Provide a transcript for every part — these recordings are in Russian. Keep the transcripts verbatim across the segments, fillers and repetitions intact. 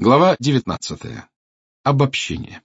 Глава девятнадцатая. Обобщение.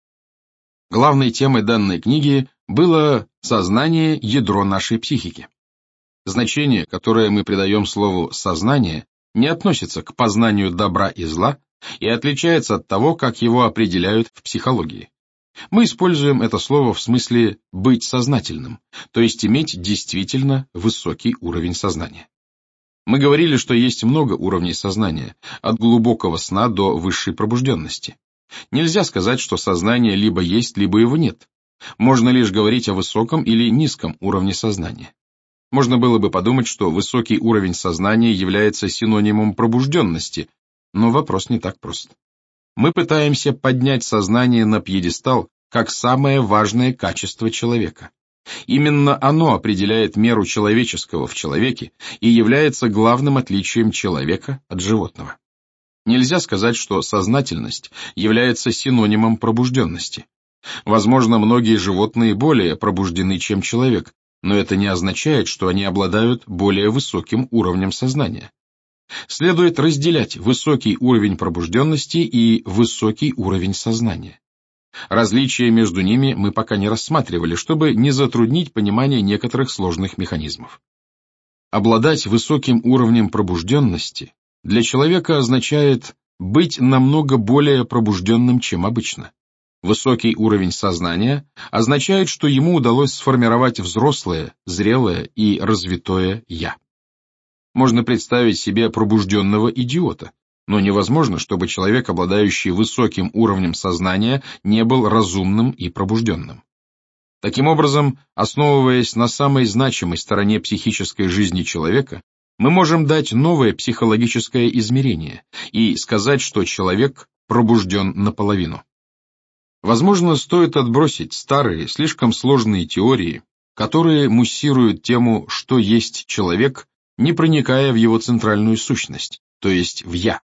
Главной темой данной книги было сознание, ядро нашей психики. Значение, которое мы придаем слову «сознание», не относится к познанию добра и зла и отличается от того, как его определяют в психологии. Мы используем это слово в смысле «быть сознательным», то есть иметь действительно высокий уровень сознания. Мы говорили, что есть много уровней сознания, от глубокого сна до высшей пробужденности. Нельзя сказать, что сознание либо есть, либо его нет. Можно лишь говорить о высоком или низком уровне сознания. Можно было бы подумать, что высокий уровень сознания является синонимом пробужденности, но вопрос не так прост. Мы пытаемся поднять сознание на пьедестал как самое важное качество человека. Именно оно определяет меру человеческого в человеке и является главным отличием человека от животного. Нельзя сказать, что сознательность является синонимом пробужденности. Возможно, многие животные более пробуждены, чем человек, но это не означает, что они обладают более высоким уровнем сознания. Следует разделять высокий уровень пробужденности и высокий уровень сознания. Различия между ними мы пока не рассматривали, чтобы не затруднить понимание некоторых сложных механизмов. Обладать высоким уровнем пробужденности для человека означает быть намного более пробужденным, чем обычно. Высокий уровень сознания означает, что ему удалось сформировать взрослое, зрелое и развитое «я». Можно представить себе пробужденного идиота, но невозможно, чтобы человек, обладающий высоким уровнем сознания, не был разумным и пробужденным. Таким образом, основываясь на самой значимой стороне психической жизни человека, мы можем дать новое психологическое измерение и сказать, что человек пробужден наполовину. Возможно, стоит отбросить старые, слишком сложные теории, которые муссируют тему, что есть человек, не проникая в его центральную сущность, то есть в «я».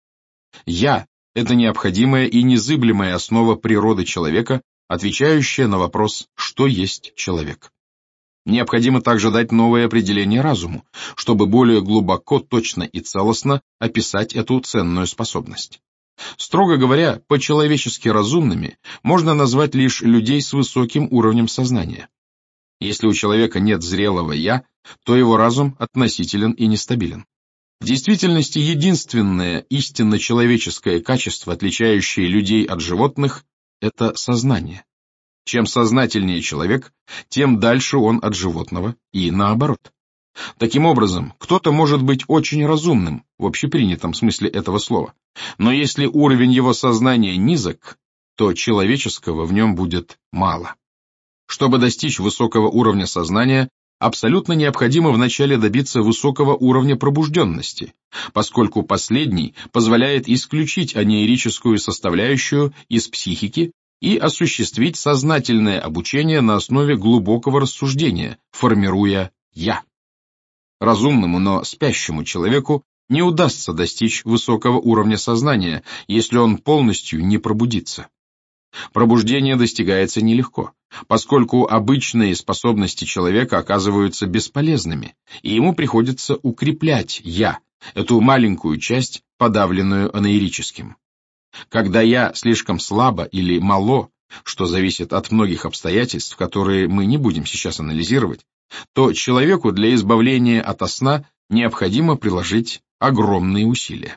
«Я» — это необходимая и незыблемая основа природы человека, отвечающая на вопрос, что есть человек. Необходимо также дать новое определение разуму, чтобы более глубоко, точно и целостно описать эту ценную способность. Строго говоря, по-человечески разумными можно назвать лишь людей с высоким уровнем сознания. Если у человека нет зрелого «я», то его разум относителен и нестабилен. В действительности единственное истинно человеческое качество, отличающее людей от животных, это сознание. Чем сознательнее человек, тем дальше он от животного и наоборот. Таким образом, кто-то может быть очень разумным, в общепринятом смысле этого слова, но если уровень его сознания низок, то человеческого в нем будет мало. Чтобы достичь высокого уровня сознания, абсолютно необходимо вначале добиться высокого уровня пробужденности, поскольку последний позволяет исключить анеирическую составляющую из психики и осуществить сознательное обучение на основе глубокого рассуждения, формируя «я». Разумному, но спящему человеку не удастся достичь высокого уровня сознания, если он полностью не пробудится. Пробуждение достигается нелегко, поскольку обычные способности человека оказываются бесполезными, и ему приходится укреплять «я», эту маленькую часть, подавленную анаэрическим. Когда «я» слишком слабо или мало, что зависит от многих обстоятельств, которые мы не будем сейчас анализировать, то человеку для избавления ото сна необходимо приложить огромные усилия.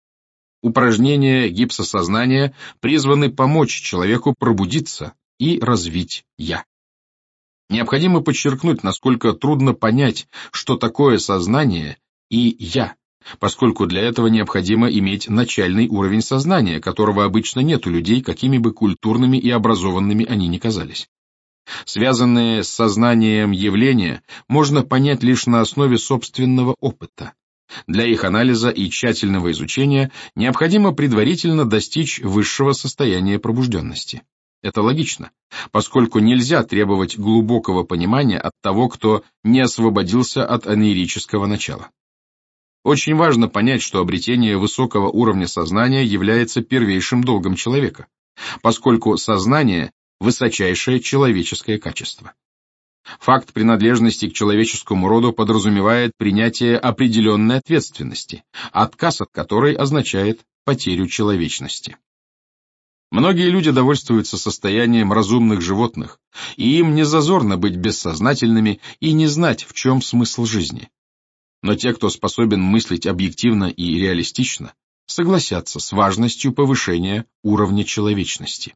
Упражнения гипсосознания призваны помочь человеку пробудиться и развить «я». Необходимо подчеркнуть, насколько трудно понять, что такое сознание и «я», поскольку для этого необходимо иметь начальный уровень сознания, которого обычно нет у людей, какими бы культурными и образованными они ни казались. Связанные с сознанием явления можно понять лишь на основе собственного опыта. Для их анализа и тщательного изучения необходимо предварительно достичь высшего состояния пробужденности. Это логично, поскольку нельзя требовать глубокого понимания от того, кто не освободился от анаэрического начала. Очень важно понять, что обретение высокого уровня сознания является первейшим долгом человека, поскольку сознание – высочайшее человеческое качество. Факт принадлежности к человеческому роду подразумевает принятие определенной ответственности, отказ от которой означает потерю человечности. Многие люди довольствуются состоянием разумных животных, и им не зазорно быть бессознательными и не знать, в чем смысл жизни. Но те, кто способен мыслить объективно и реалистично, согласятся с важностью повышения уровня человечности.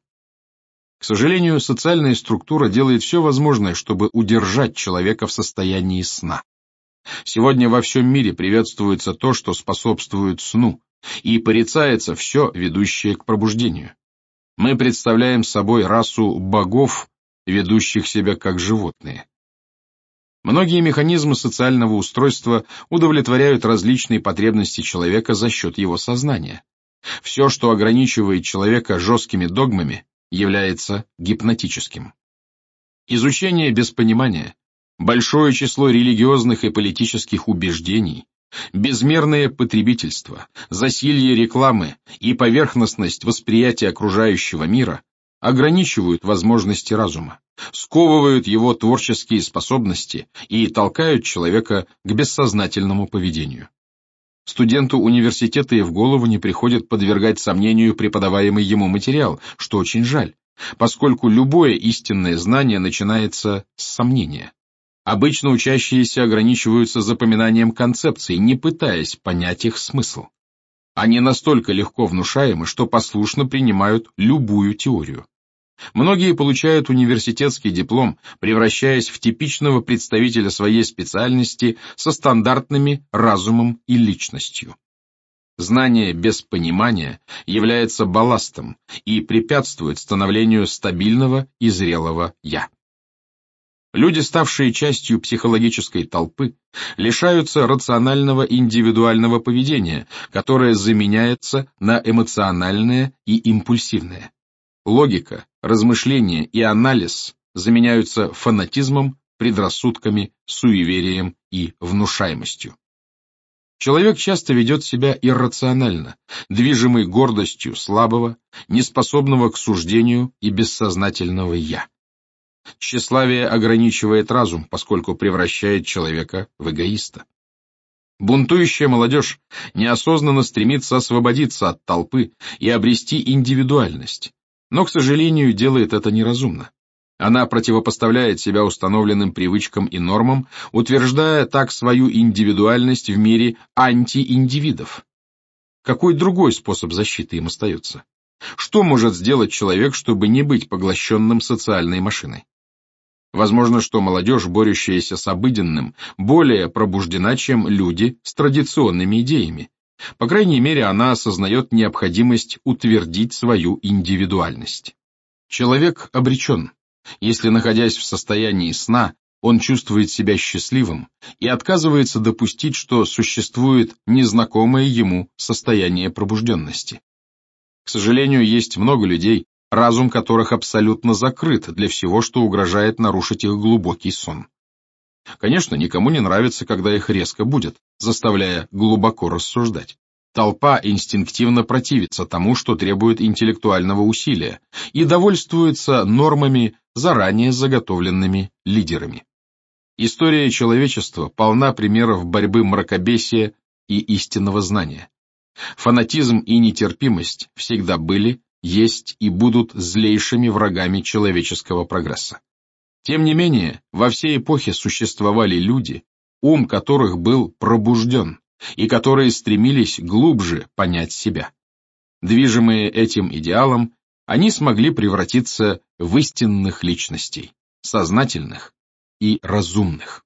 К сожалению, социальная структура делает все возможное, чтобы удержать человека в состоянии сна. Сегодня во всем мире приветствуется то, что способствует сну, и порицается все, ведущее к пробуждению. Мы представляем собой расу богов, ведущих себя как животные. Многие механизмы социального устройства удовлетворяют различные потребности человека за счет его сознания. Все, что ограничивает человека жесткими догмами, является гипнотическим. Изучение без понимания, большое число религиозных и политических убеждений, безмерное потребительство, засилье рекламы и поверхностность восприятия окружающего мира ограничивают возможности разума, сковывают его творческие способности и толкают человека к бессознательному поведению. Студенту университета и в голову не приходит подвергать сомнению преподаваемый ему материал, что очень жаль, поскольку любое истинное знание начинается с сомнения. Обычно учащиеся ограничиваются запоминанием концепций, не пытаясь понять их смысл. Они настолько легко внушаемы, что послушно принимают любую теорию. Многие получают университетский диплом, превращаясь в типичного представителя своей специальности со стандартными разумом и личностью. Знание без понимания является балластом и препятствует становлению стабильного и зрелого «я». Люди, ставшие частью психологической толпы, лишаются рационального индивидуального поведения, которое заменяется на эмоциональное и импульсивное. Логика, размышление и анализ заменяются фанатизмом, предрассудками, суеверием и внушаемостью. Человек часто ведет себя иррационально, движимый гордостью слабого, неспособного к суждению и бессознательного «я». Тщеславие ограничивает разум, поскольку превращает человека в эгоиста. Бунтующая молодежь неосознанно стремится освободиться от толпы и обрести индивидуальность, но, к сожалению, делает это неразумно. Она противопоставляет себя установленным привычкам и нормам, утверждая так свою индивидуальность в мире антииндивидов. Какой другой способ защиты им остается? Что может сделать человек, чтобы не быть поглощенным социальной машиной? Возможно, что молодежь, борющаяся с обыденным, более пробуждена, чем люди с традиционными идеями. По крайней мере, она осознает необходимость утвердить свою индивидуальность. Человек обречен, если, находясь в состоянии сна, он чувствует себя счастливым и отказывается допустить, что существует незнакомое ему состояние пробужденности. К сожалению, есть много людей, разум которых абсолютно закрыт для всего, что угрожает нарушить их глубокий сон. Конечно, никому не нравится, когда их резко будет, заставляя глубоко рассуждать. Толпа инстинктивно противится тому, что требует интеллектуального усилия, и довольствуется нормами, заранее заготовленными лидерами. История человечества полна примеров борьбы мракобесия и истинного знания. Фанатизм и нетерпимость всегда были, есть и будут злейшими врагами человеческого прогресса. Тем не менее, во всей эпохе существовали люди, ум которых был пробужден, и которые стремились глубже понять себя. Движимые этим идеалом, они смогли превратиться в истинных личностей, сознательных и разумных.